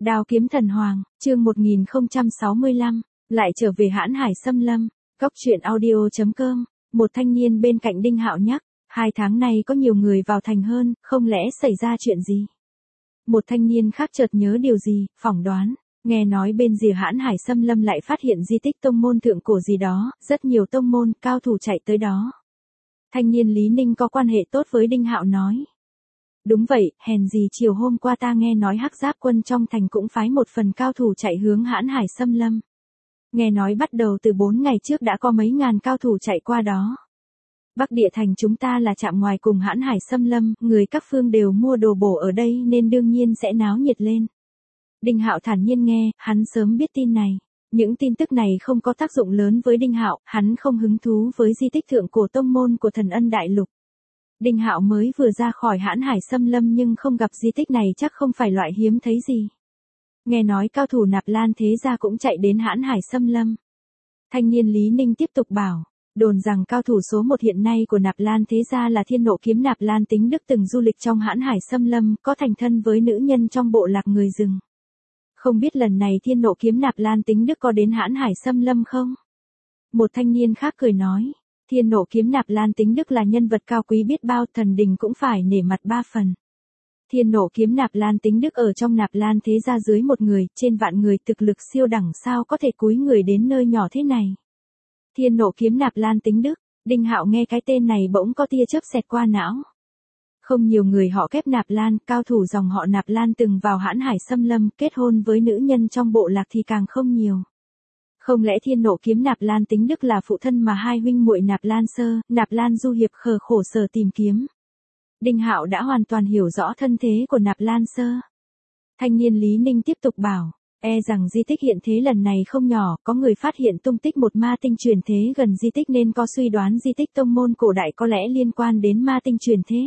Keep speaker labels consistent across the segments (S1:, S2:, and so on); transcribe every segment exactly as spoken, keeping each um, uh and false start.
S1: Đao kiếm thần hoàng, chương một nghìn không trăm sáu mươi lăm, lại trở về Hãn Hải Xâm Lâm. Cóc truyện audio chấm com. Một thanh niên bên cạnh Đinh Hạo nhắc, hai tháng này có nhiều người vào thành hơn, không lẽ xảy ra chuyện gì? Một thanh niên khác chợt nhớ điều gì, phỏng đoán, nghe nói bên rìa Hãn Hải Xâm Lâm lại phát hiện di tích tông môn thượng cổ gì đó, rất nhiều tông môn, cao thủ chạy tới đó. Thanh niên Lý Ninh có quan hệ tốt với Đinh Hạo nói. Đúng vậy, hèn gì chiều hôm qua ta nghe nói Hắc Giáp quân trong thành cũng phái một phần cao thủ chạy hướng Hãn Hải Xâm Lâm. Nghe nói bắt đầu từ bốn ngày trước đã có mấy ngàn cao thủ chạy qua đó. Bắc địa thành chúng ta là chạm ngoài cùng Hãn Hải Xâm Lâm, người các phương đều mua đồ bổ ở đây nên đương nhiên sẽ náo nhiệt lên. Đinh Hạo thản nhiên nghe, hắn sớm biết tin này. Những tin tức này không có tác dụng lớn với Đinh Hạo, hắn không hứng thú với di tích thượng cổ tông môn của Thần Ân Đại Lục. Đinh Hạo mới vừa ra khỏi Hãn Hải Xâm Lâm nhưng không gặp di tích này chắc không phải loại hiếm thấy gì. Nghe nói cao thủ Nạp Lan Thế Gia cũng chạy đến Hãn Hải Xâm Lâm. Thanh niên Lý Ninh tiếp tục bảo, đồn rằng cao thủ số một hiện nay của Nạp Lan Thế Gia là Thiên Nộ Kiếm Nạp Lan Tính Đức từng du lịch trong Hãn Hải Xâm Lâm, có thành thân với nữ nhân trong bộ lạc người rừng. Không biết lần này Thiên Nộ Kiếm Nạp Lan Tính Đức có đến Hãn Hải Xâm Lâm không? Một thanh niên khác cười nói. Thiên Nộ Kiếm Nạp Lan Tính Đức là nhân vật cao quý biết bao, thần đình cũng phải nể mặt ba phần. Thiên Nộ Kiếm Nạp Lan Tính Đức ở trong Nạp Lan Thế Gia dưới một người, trên vạn người, thực lực siêu đẳng, sao có thể cúi người đến nơi nhỏ thế này. Thiên Nộ Kiếm Nạp Lan Tính Đức, Đinh Hạo nghe cái tên này bỗng có tia chớp xẹt qua não. Không nhiều người họ Kép Nạp Lan, cao thủ dòng họ Nạp Lan từng vào Hãn Hải Xâm Lâm, kết hôn với nữ nhân trong bộ lạc thì càng không nhiều. Không lẽ Thiên Nộ Kiếm Nạp Lan Tính Đức là phụ thân mà hai huynh muội Nạp Lan Sơ, Nạp Lan Du Hiệp khờ khổ sở tìm kiếm? Đinh Hạo đã hoàn toàn hiểu rõ thân thế của Nạp Lan Sơ. Thanh niên Lý Ninh tiếp tục bảo, e rằng di tích hiện thế lần này không nhỏ, có người phát hiện tung tích một ma tinh truyền thế gần di tích nên có suy đoán di tích tông môn cổ đại có lẽ liên quan đến ma tinh truyền thế.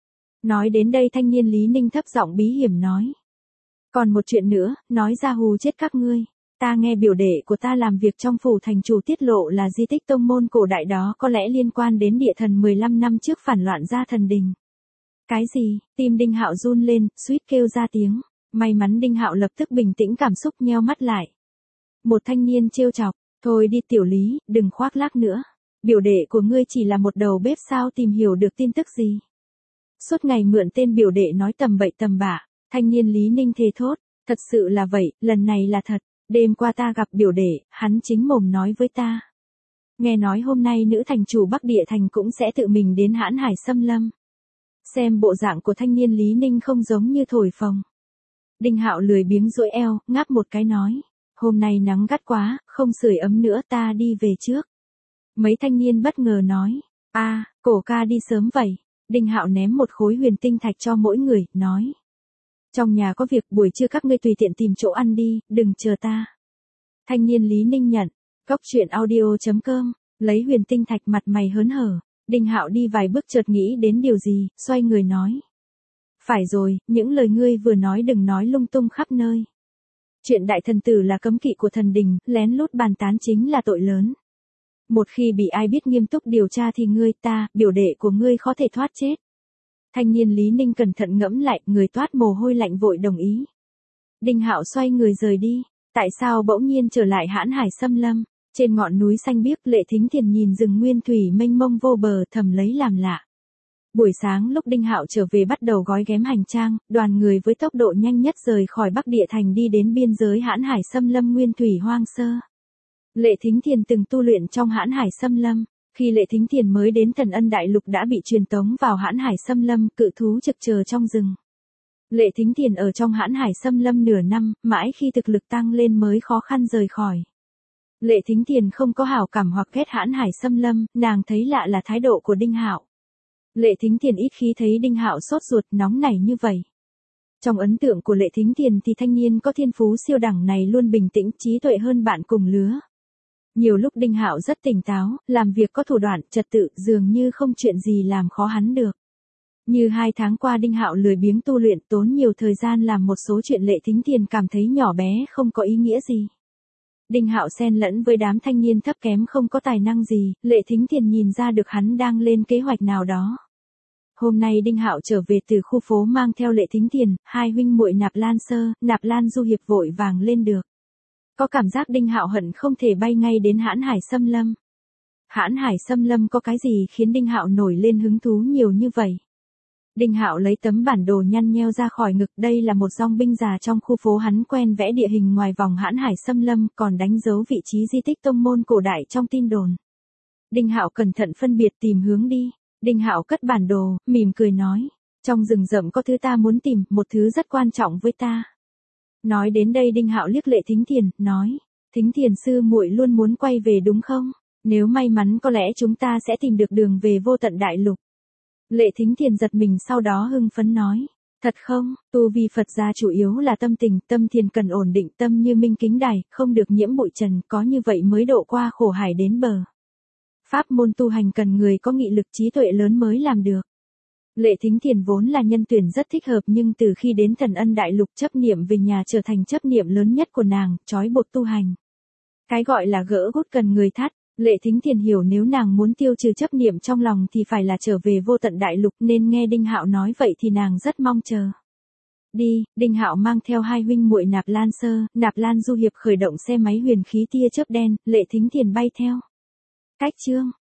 S1: Nói đến đây thanh niên Lý Ninh thấp giọng bí hiểm nói. Còn một chuyện nữa, nói ra hù chết các ngươi. Ta nghe biểu đệ của ta làm việc trong phủ thành chủ tiết lộ là di tích tông môn cổ đại đó có lẽ liên quan đến địa thần mười lăm năm trước phản loạn ra thần đình. Cái gì? Tim Đinh Hạo run lên, suýt kêu ra tiếng. May mắn Đinh Hạo lập tức bình tĩnh cảm xúc nheo mắt lại. Một thanh niên trêu chọc, thôi đi tiểu Lý, đừng khoác lác nữa. Biểu đệ của ngươi chỉ là một đầu bếp sao tìm hiểu được tin tức gì. Suốt ngày mượn tên biểu đệ nói tầm bậy tầm bạ, thanh niên Lý Ninh thề thốt, thật sự là vậy, lần này là thật. Đêm qua ta gặp biểu đệ, hắn chính mồm nói với ta. Nghe nói hôm nay nữ thành chủ Bắc Địa Thành cũng sẽ tự mình đến Hãn Hải Xâm Lâm. Xem bộ dạng của thanh niên Lý Ninh không giống như thổi phồng. Đinh Hạo lười biếng duỗi eo, ngáp một cái nói. Hôm nay nắng gắt quá, không sưởi ấm nữa ta đi về trước. Mấy thanh niên bất ngờ nói. A, à, cổ ca đi sớm vậy. Đinh Hạo ném một khối huyền tinh thạch cho mỗi người, nói. Trong nhà có việc buổi trưa các ngươi tùy tiện tìm chỗ ăn đi, đừng chờ ta. Thanh niên Lý Ninh nhận. Cóc truyện audio chấm com. Lấy huyền tinh thạch mặt mày hớn hở. Đinh Hạo đi vài bước chợt nghĩ đến điều gì, xoay người nói. Phải rồi, những lời ngươi vừa nói đừng nói lung tung khắp nơi. Chuyện đại thần tử là cấm kỵ của thần đình, lén lút bàn tán chính là tội lớn. Một khi bị ai biết nghiêm túc điều tra thì ngươi ta, biểu đệ của ngươi có thể thoát chết. Thanh niên Lý Ninh cẩn thận ngẫm lại, người toát mồ hôi lạnh vội đồng ý. Đinh Hạo xoay người rời đi. Tại sao bỗng nhiên trở lại Hãn Hải Xâm Lâm? Trên ngọn núi xanh biếc Lệ Thính Thiền nhìn rừng nguyên thủy mênh mông vô bờ thầm lấy làm lạ. Buổi sáng lúc Đinh Hạo trở về bắt đầu gói ghém hành trang, đoàn người với tốc độ nhanh nhất rời khỏi Bắc Địa Thành đi đến biên giới Hãn Hải Xâm Lâm nguyên thủy hoang sơ. Lệ Thính Thiền từng tu luyện trong Hãn Hải Xâm Lâm. Khi Lệ Thính Thiền mới đến Thần Ân Đại Lục đã bị truyền tống vào Hãn Hải Xâm Lâm, cự thú trực chờ trong rừng. Lệ Thính Thiền ở trong Hãn Hải Xâm Lâm nửa năm, mãi khi thực lực tăng lên mới khó khăn rời khỏi. Lệ Thính Thiền không có hảo cảm hoặc ghét Hãn Hải Xâm Lâm, nàng thấy lạ là thái độ của Đinh Hạo. Lệ Thính Thiền ít khi thấy Đinh Hạo sốt ruột nóng nảy như vậy. Trong ấn tượng của Lệ Thính Thiền thì thanh niên có thiên phú siêu đẳng này luôn bình tĩnh trí tuệ hơn bạn cùng lứa. Nhiều lúc Đinh Hạo rất tỉnh táo, làm việc có thủ đoạn, trật tự, dường như không chuyện gì làm khó hắn được. Như hai tháng qua Đinh Hạo lười biếng tu luyện tốn nhiều thời gian làm một số chuyện Lệ Thính Thiền cảm thấy nhỏ bé không có ý nghĩa gì. Đinh Hạo xen lẫn với đám thanh niên thấp kém không có tài năng gì, Lệ Thính Thiền nhìn ra được hắn đang lên kế hoạch nào đó. Hôm nay Đinh Hạo trở về từ khu phố mang theo Lệ Thính Thiền, hai huynh muội Nạp Lan Sơ, Nạp Lan Du Hiệp vội vàng lên được. Có cảm giác Đinh Hạo hận không thể bay ngay đến Hãn Hải Xâm Lâm. Hãn Hải Xâm Lâm có cái gì khiến Đinh Hạo nổi lên hứng thú nhiều như vậy? Đinh Hạo lấy tấm bản đồ nhăn nheo ra khỏi ngực, đây là một dòng binh già trong khu phố hắn quen vẽ địa hình ngoài vòng Hãn Hải Xâm Lâm, còn đánh dấu vị trí di tích tông môn cổ đại trong tin đồn. Đinh Hạo cẩn thận phân biệt tìm hướng đi. Đinh Hạo cất bản đồ, mỉm cười nói, trong rừng rậm có thứ ta muốn tìm, một thứ rất quan trọng với ta. Nói đến đây Đinh Hạo liếc Lệ Thính Thiền, nói, Thính Thiền sư muội luôn muốn quay về đúng không? Nếu may mắn có lẽ chúng ta sẽ tìm được đường về vô tận đại lục. Lệ Thính Thiền giật mình sau đó hưng phấn nói, thật không, tu vi Phật gia chủ yếu là tâm tình, tâm thiền cần ổn định, tâm như minh kính đài, không được nhiễm bụi trần, có như vậy mới độ qua khổ hải đến bờ. Pháp môn tu hành cần người có nghị lực trí tuệ lớn mới làm được. Lệ Thính Thiền vốn là nhân tuyển rất thích hợp, nhưng từ khi đến Thần Ân Đại Lục chấp niệm về nhà trở thành chấp niệm lớn nhất của nàng, trói buộc tu hành. Cái gọi là gỡ gút cần người thắt, Lệ Thính Thiền hiểu nếu nàng muốn tiêu trừ chấp niệm trong lòng thì phải là trở về vô tận đại lục, nên nghe Đinh Hạo nói vậy thì nàng rất mong chờ. Đi, Đinh Hạo mang theo hai huynh muội Nạp Lan Sơ, Nạp Lan Du Hiệp khởi động xe máy huyền khí tia chớp đen, Lệ Thính Thiền bay theo. Cách chương